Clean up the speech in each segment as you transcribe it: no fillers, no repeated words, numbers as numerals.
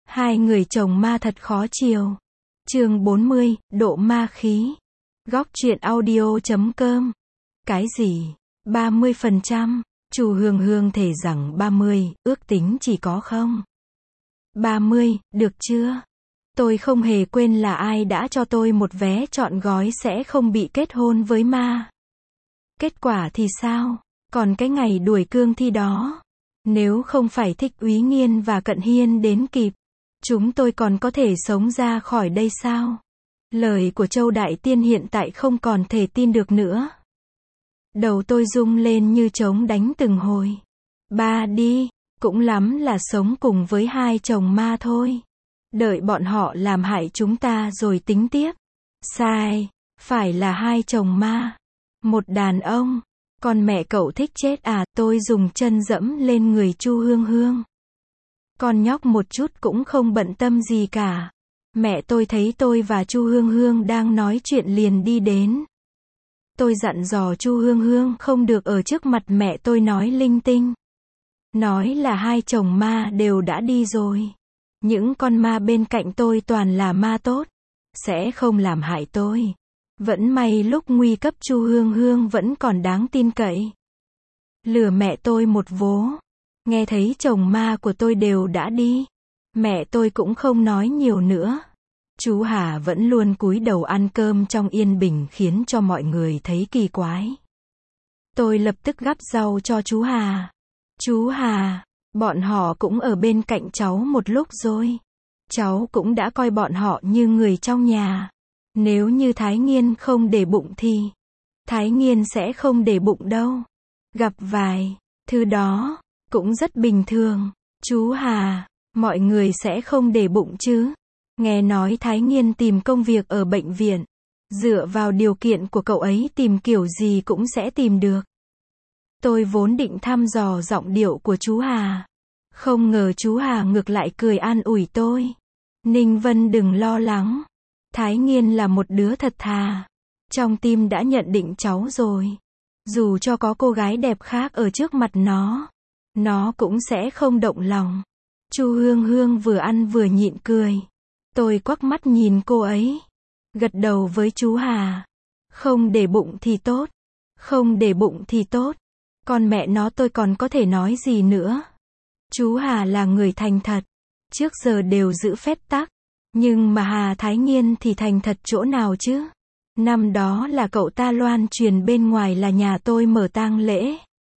Hai người chồng ma thật khó chiều. Chương 40, độ ma khí. Góc truyện audio.com. Cái gì? 30%. Chu Hương Hương thề rằng 30, ước tính chỉ có không. 30, được chưa? Tôi không hề quên là ai đã cho tôi một vé trọn gói sẽ không bị kết hôn với ma. Kết quả thì sao? Còn cái ngày đuổi cương thi đó. Nếu không phải Thích Úy Nghiên và Cận Hiên đến kịp, chúng tôi còn có thể sống ra khỏi đây sao? Lời của Châu Đại Tiên hiện tại không còn thể tin được nữa. Đầu tôi rung lên như trống đánh từng hồi. Ba đi, cũng lắm là sống cùng với hai chồng ma thôi. Đợi bọn họ làm hại chúng ta rồi tính tiếp. Sai, phải là hai chồng ma. Một đàn ông. Con mẹ cậu thích chết à? Tôi dùng chân dẫm lên người Chu Hương Hương. Con nhóc một chút cũng không bận tâm gì cả. Mẹ tôi thấy tôi và Chu Hương Hương đang nói chuyện liền đi đến. Tôi dặn dò Chu Hương Hương không được ở trước mặt mẹ tôi nói linh tinh. Nói là hai chồng ma đều đã đi rồi. Những con ma bên cạnh tôi toàn là ma tốt. Sẽ không làm hại tôi. Vẫn may lúc nguy cấp Chu Hương Hương vẫn còn đáng tin cậy. Lừa mẹ tôi một vố. Nghe thấy chồng ma của tôi đều đã đi. Mẹ tôi cũng không nói nhiều nữa. Chú Hà vẫn luôn cúi đầu ăn cơm trong yên bình khiến cho mọi người thấy kỳ quái. Tôi lập tức gắp rau cho chú Hà. Chú Hà, bọn họ cũng ở bên cạnh cháu một lúc rồi. Cháu cũng đã coi bọn họ như người trong nhà. Nếu như Thái Nghiên không để bụng thì Thái Nghiên sẽ không để bụng đâu. Gặp vài thứ đó cũng rất bình thường. Chú Hà, mọi người sẽ không để bụng chứ? Nghe nói Thái Nghiên tìm công việc ở bệnh viện. Dựa vào điều kiện của cậu ấy tìm kiểu gì cũng sẽ tìm được. Tôi vốn định thăm dò giọng điệu của chú Hà. Không ngờ chú Hà ngược lại cười an ủi tôi. Ninh Vân đừng lo lắng. Thái Nghiên là một đứa thật thà. Trong tim đã nhận định cháu rồi. Dù cho có cô gái đẹp khác ở trước mặt nó cũng sẽ không động lòng. Chu Hương Hương vừa ăn vừa nhịn cười. Tôi quắc mắt nhìn cô ấy. Gật đầu với chú Hà. Không để bụng thì tốt. Không để bụng thì tốt. Con mẹ nó tôi còn có thể nói gì nữa. Chú Hà là người thành thật. Trước giờ đều giữ phép tắc. Nhưng mà Hà Thái Nghiên thì thành thật chỗ nào chứ? Năm đó là cậu ta loan truyền bên ngoài là nhà tôi mở tang lễ.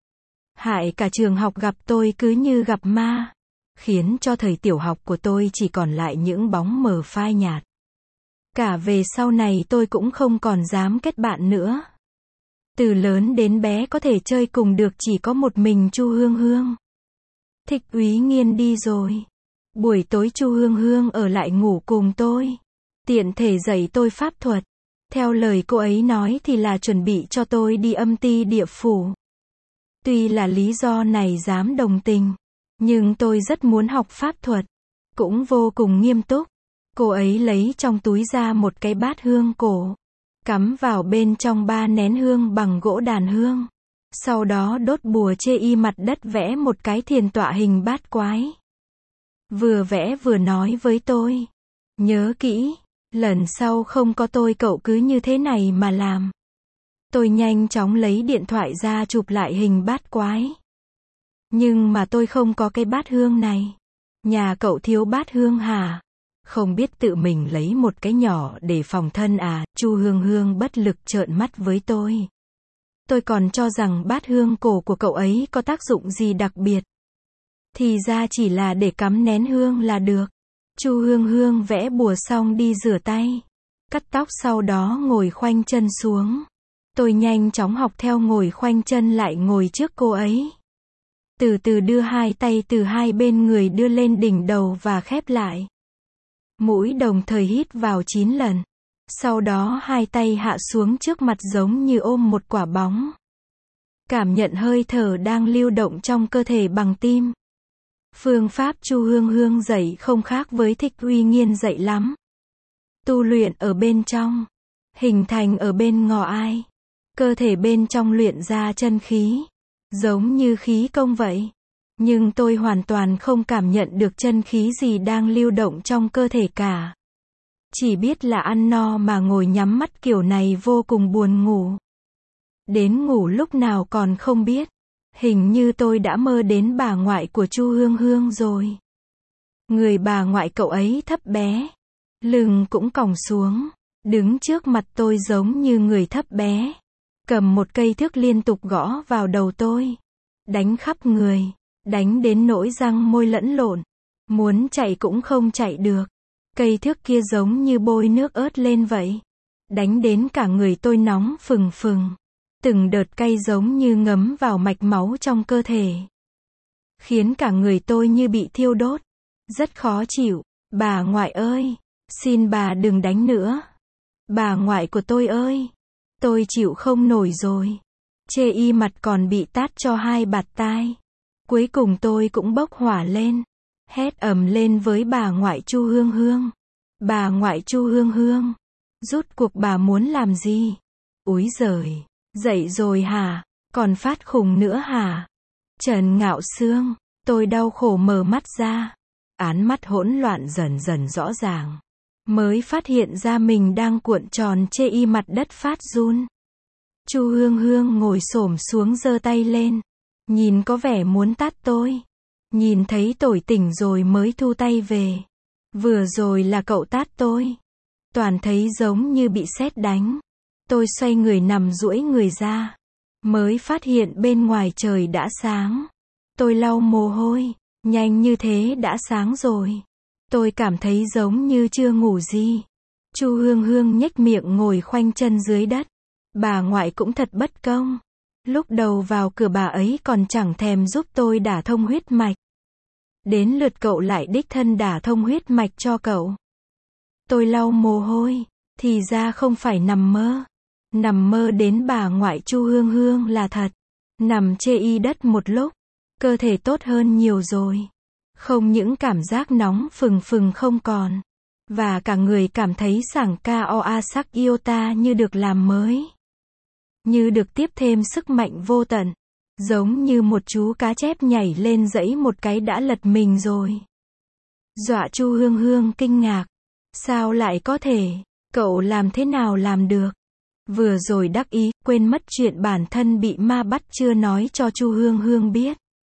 Hại cả trường học gặp tôi cứ như gặp ma. Khiến cho thời tiểu học của tôi chỉ còn lại những bóng mờ phai nhạt. Cả về sau này tôi cũng không còn dám kết bạn nữa. Từ lớn đến bé có thể chơi cùng được chỉ có một mình Chu Hương Hương. Thích Úy Nghiên đi rồi. Buổi tối Chu Hương Hương ở lại ngủ cùng tôi. Tiện thể dạy tôi pháp thuật. Theo lời cô ấy nói thì là chuẩn bị cho tôi đi âm ti địa phủ. Tuy là lý do này dám đồng tình. Nhưng tôi rất muốn học pháp thuật. Cũng vô cùng nghiêm túc. Cô ấy lấy trong túi ra một cái bát hương cổ. Cắm vào bên trong 3 nén hương bằng gỗ đàn hương. Sau đó đốt bùa chê y mặt đất vẽ một cái thiền tọa hình bát quái. Vừa vẽ vừa nói với tôi. Nhớ kỹ, lần sau không có tôi cậu cứ như thế này mà làm. Tôi nhanh chóng lấy điện thoại ra chụp lại hình bát quái. Nhưng mà tôi không có cái bát hương này. Nhà cậu thiếu bát hương hả? Không biết tự mình lấy một cái nhỏ để phòng thân à? Chu Hương Hương bất lực trợn mắt với tôi. Tôi còn cho rằng bát hương cổ của cậu ấy có tác dụng gì đặc biệt. Thì ra chỉ là để cắm nén hương là được. Chu Hương Hương vẽ bùa xong đi rửa tay. Cắt tóc sau đó ngồi khoanh chân xuống. Tôi nhanh chóng học theo ngồi khoanh chân lại ngồi trước cô ấy. Từ từ đưa hai tay từ hai bên người đưa lên đỉnh đầu và khép lại. Mũi đồng thời hít vào 9 lần. Sau đó hai tay hạ xuống trước mặt giống như ôm một quả bóng. Cảm nhận hơi thở đang lưu động trong cơ thể bằng tim. Phương pháp Chu Hương Hương dạy không khác với Thích Úy Nghiên dạy lắm. Tu luyện ở bên trong. Hình thành ở bên ngò ai. Cơ thể bên trong luyện ra chân khí. Giống như khí công vậy. Nhưng tôi hoàn toàn không cảm nhận được chân khí gì đang lưu động trong cơ thể cả. Chỉ biết là ăn no mà ngồi nhắm mắt kiểu này vô cùng buồn ngủ. Đến ngủ lúc nào còn không biết. Hình như tôi đã mơ đến bà ngoại của Chu Hương Hương rồi. Người bà ngoại cậu ấy thấp bé, lưng cũng còng xuống, đứng trước mặt tôi giống như người thấp bé, cầm một cây thước liên tục gõ vào đầu tôi, đánh khắp người, đánh đến nỗi răng môi lẫn lộn, muốn chạy cũng không chạy được. Cây thước kia giống như bôi nước ớt lên vậy, đánh đến cả người tôi nóng phừng phừng, từng đợt cay giống như ngấm vào mạch máu trong cơ thể, khiến cả người tôi như bị thiêu đốt, rất khó chịu. Bà ngoại ơi, xin bà đừng đánh nữa. Bà ngoại của tôi ơi, tôi chịu không nổi rồi. Chê y mặt còn bị tát cho 2 bạt tai. Cuối cùng tôi cũng bốc hỏa lên, hét ầm lên với bà ngoại Chu Hương Hương. Bà ngoại Chu Hương Hương, rút cuộc bà muốn làm gì? Úi giời, dậy rồi hả? Còn phát khùng nữa hả? Trần Ngạo Sương, tôi đau khổ mở mắt ra. Án mắt hỗn loạn dần dần rõ ràng. Mới phát hiện ra mình đang cuộn tròn chê y mặt đất phát run. Chu Hương Hương ngồi xổm xuống giơ tay lên. Nhìn có vẻ muốn tát tôi. Nhìn thấy tồi tỉnh rồi mới thu tay về. Vừa rồi là cậu tát tôi. Toàn thấy giống như bị sét đánh. Tôi xoay người nằm duỗi người ra. Mới phát hiện bên ngoài trời đã sáng. Tôi lau mồ hôi. Nhanh như thế đã sáng rồi. Tôi cảm thấy giống như chưa ngủ gì. Chu Hương Hương nhếch miệng ngồi khoanh chân dưới đất. Bà ngoại cũng thật bất công. Lúc đầu vào cửa bà ấy còn chẳng thèm giúp tôi đả thông huyết mạch. Đến lượt cậu lại đích thân đả thông huyết mạch cho cậu. Tôi lau mồ hôi. Thì ra không phải nằm mơ. Nằm mơ đến bà ngoại Chu Hương Hương là thật. Nằm chê y đất một lúc. Cơ thể tốt hơn nhiều rồi. Không những cảm giác nóng phừng phừng không còn. Và cả người cảm thấy sảng ca oa sắc iota như được làm mới. Như được tiếp thêm sức mạnh vô tận. Giống như một chú cá chép nhảy lên dãy một cái đã lật mình rồi. Dọa Chu Hương Hương kinh ngạc. Sao lại có thể? Cậu làm thế nào làm được? Vừa rồi đắc ý, quên mất chuyện bản thân bị ma bắt chưa nói cho Chu Hương Hương biết.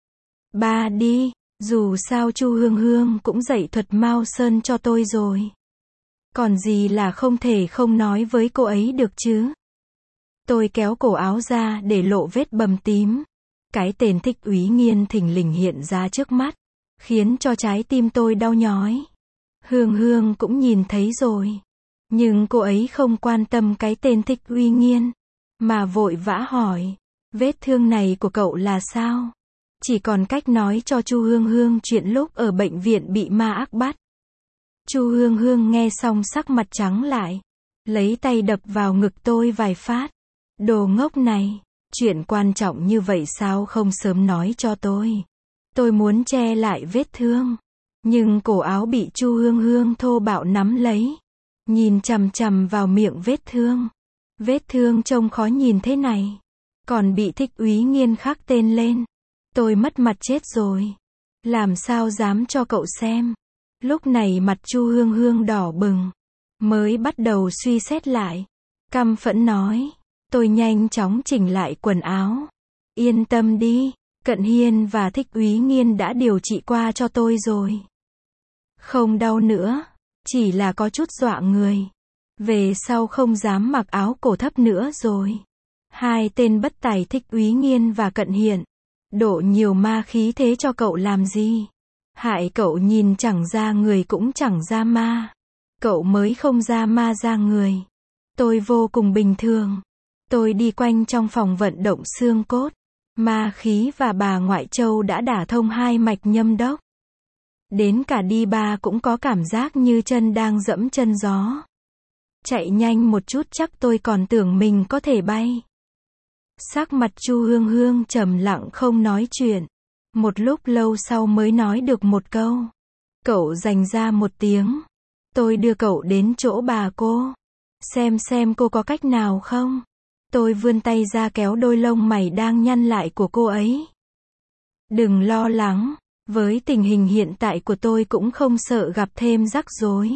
Ba đi, dù sao Chu Hương Hương cũng dạy thuật Mao Sơn cho tôi rồi. Còn gì là không thể không nói với cô ấy được chứ? Tôi kéo cổ áo ra để lộ vết bầm tím. Cái tên Thích Úy Nghiên thình lình hiện ra trước mắt, khiến cho trái tim tôi đau nhói. Hương Hương cũng nhìn thấy rồi. Nhưng cô ấy không quan tâm cái tên Thích Úy Nghiên, mà vội vã hỏi, vết thương này của cậu là sao? Chỉ còn cách nói cho Chu Hương Hương chuyện lúc ở bệnh viện bị ma ác bắt. Chu Hương Hương nghe xong sắc mặt trắng lại, lấy tay đập vào ngực tôi vài phát. Đồ ngốc này, chuyện quan trọng như vậy sao không sớm nói cho tôi? Tôi muốn che lại vết thương, nhưng cổ áo bị Chu Hương Hương thô bạo nắm lấy, nhìn chằm chằm vào miệng vết thương. Vết thương trông khó nhìn thế này, còn bị Thích Úy Nghiên khắc tên lên. Tôi mất mặt chết rồi. Làm sao dám cho cậu xem? Lúc này mặt Chu Hương Hương đỏ bừng, mới bắt đầu suy xét lại. Căm phẫn nói, tôi nhanh chóng chỉnh lại quần áo. Yên tâm đi, Cận Hiên và Thích Úy Nghiên đã điều trị qua cho tôi rồi. Không đau nữa, chỉ là có chút dọa người. Về sau không dám mặc áo cổ thấp nữa rồi. Hai tên bất tài Thích Úy Nghiên và Cận Hiên độ nhiều ma khí thế cho cậu làm gì? Hại cậu nhìn chẳng ra người cũng chẳng ra ma. Cậu mới không ra ma ra người. Tôi vô cùng bình thường. Tôi đi quanh trong phòng vận động xương cốt. Ma khí và bà ngoại Châu đã đả thông 2 mạch nhâm đốc. Đến cả đi ba cũng có cảm giác như chân đang dẫm chân gió. Chạy nhanh một chút chắc tôi còn tưởng mình có thể bay. Sắc mặt Chu Hương Hương trầm lặng không nói chuyện. Một lúc lâu sau mới nói được một câu. Cậu dành ra một tiếng. Tôi đưa cậu đến chỗ bà cô. Xem cô có cách nào không? Tôi vươn tay ra kéo đôi lông mày đang nhăn lại của cô ấy. Đừng lo lắng, với tình hình hiện tại của tôi cũng không sợ gặp thêm rắc rối.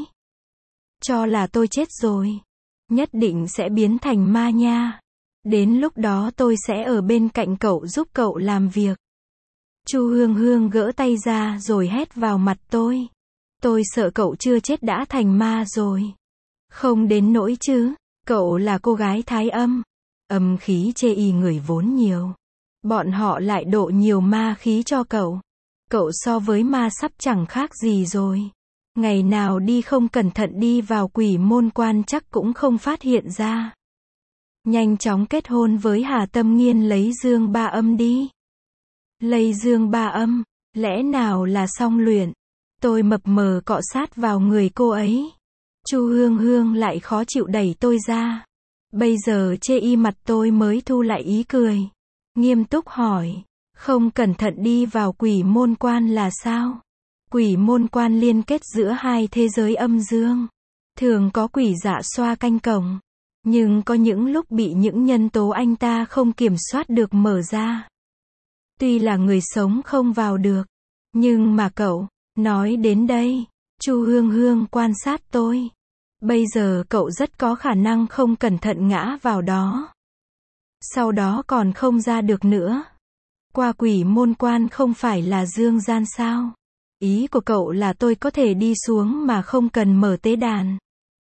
Cho là tôi chết rồi, nhất định sẽ biến thành ma nha. Đến lúc đó tôi sẽ ở bên cạnh cậu giúp cậu làm việc. Chu Hương Hương gỡ tay ra rồi hét vào mặt tôi. Tôi sợ cậu chưa chết đã thành ma rồi. Không đến nỗi chứ, cậu là cô gái thái âm. Âm khí chê y người vốn nhiều. Bọn họ lại độ nhiều ma khí cho cậu. Cậu so với ma sắp chẳng khác gì rồi. Ngày nào đi không cẩn thận đi vào quỷ môn quan chắc cũng không phát hiện ra. Nhanh chóng kết hôn với Hà Tâm Nghiên lấy dương ba âm đi. Lấy dương ba âm, lẽ nào là song luyện? Tôi mập mờ cọ sát vào người cô ấy. Chu Hương Hương lại khó chịu đẩy tôi ra. Bây giờ chê y mặt tôi mới thu lại ý cười. Nghiêm túc hỏi, không cẩn thận đi vào quỷ môn quan là sao? Quỷ môn quan liên kết giữa hai thế giới âm dương. Thường có quỷ dạ xoa canh cổng. Nhưng có những lúc bị những nhân tố anh ta không kiểm soát được mở ra. Tuy là người sống không vào được. Nhưng mà cậu, nói đến đây, Chu Hương Hương quan sát tôi. Bây giờ cậu rất có khả năng không cẩn thận ngã vào đó. Sau đó còn không ra được nữa. Qua quỷ môn quan không phải là dương gian sao? Ý của cậu là tôi có thể đi xuống mà không cần mở tế đàn.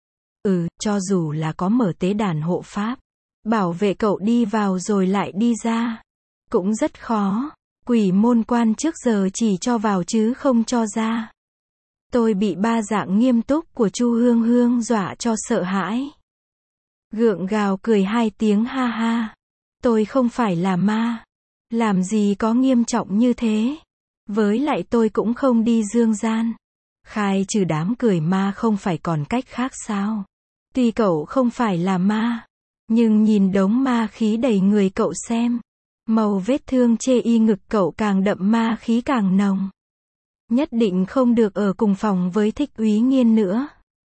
Cho dù là có mở tế đàn hộ pháp, bảo vệ cậu đi vào rồi lại đi ra, cũng rất khó. Quỷ môn quan trước giờ chỉ cho vào chứ không cho ra. Tôi bị ba dạng nghiêm túc của Chu Hương Hương dọa cho sợ hãi. Gượng gạo cười hai tiếng ha ha. Tôi không phải là ma. Làm gì có nghiêm trọng như thế. Với lại tôi cũng không đi dương gian. Khai trừ đám cười ma không phải còn cách khác sao? Tuy cậu không phải là ma, nhưng nhìn đống ma khí đầy người cậu xem. Màu vết thương chê y ngực cậu càng đậm ma khí càng nồng. Nhất định không được ở cùng phòng với Thích Úy Nghiên nữa.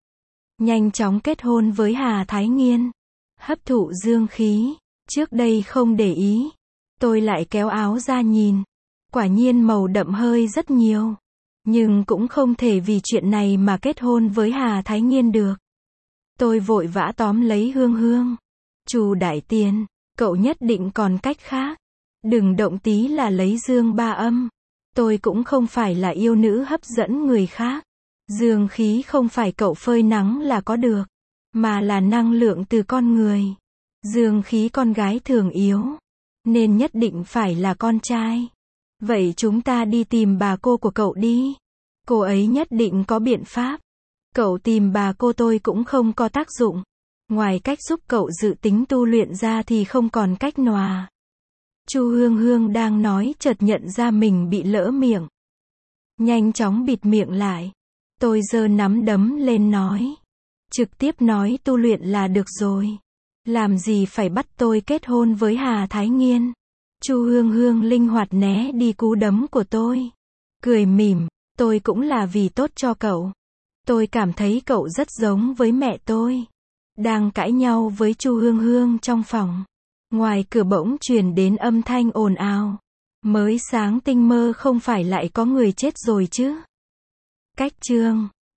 Nhanh chóng kết hôn với Hà Thái Nghiên. Hấp thụ dương khí. Trước đây không để ý. Tôi lại kéo áo ra nhìn. Quả nhiên màu đậm hơi rất nhiều. Nhưng cũng không thể vì chuyện này mà kết hôn với Hà Thái Nghiên được. Tôi vội vã tóm lấy Hương Hương. Chu đại tiên, cậu nhất định còn cách khác. Đừng động tí là lấy dương ba âm. Tôi cũng không phải là yêu nữ hấp dẫn người khác. Dương khí không phải cậu phơi nắng là có được, mà là năng lượng từ con người. Dương khí con gái thường yếu, nên nhất định phải là con trai. Vậy chúng ta đi tìm bà cô của cậu đi. Cô ấy nhất định có biện pháp. Cậu tìm bà cô tôi cũng không có tác dụng. Ngoài cách giúp cậu dự tính tu luyện ra thì không còn cách nào. Chu Hương Hương đang nói chợt nhận ra mình bị lỡ miệng. Nhanh chóng bịt miệng lại. Tôi giơ nắm đấm lên nói. Trực tiếp nói tu luyện là được rồi. Làm gì phải bắt tôi kết hôn với Hà Thái Nghiên. Chu Hương Hương linh hoạt né đi cú đấm của tôi. Cười mỉm, tôi cũng là vì tốt cho cậu. Tôi cảm thấy cậu rất giống với mẹ tôi. Đang cãi nhau với Chu Hương Hương trong phòng. Ngoài cửa bỗng truyền đến âm thanh ồn ào. Mới sáng tinh mơ không phải lại có người chết rồi chứ. Cách chương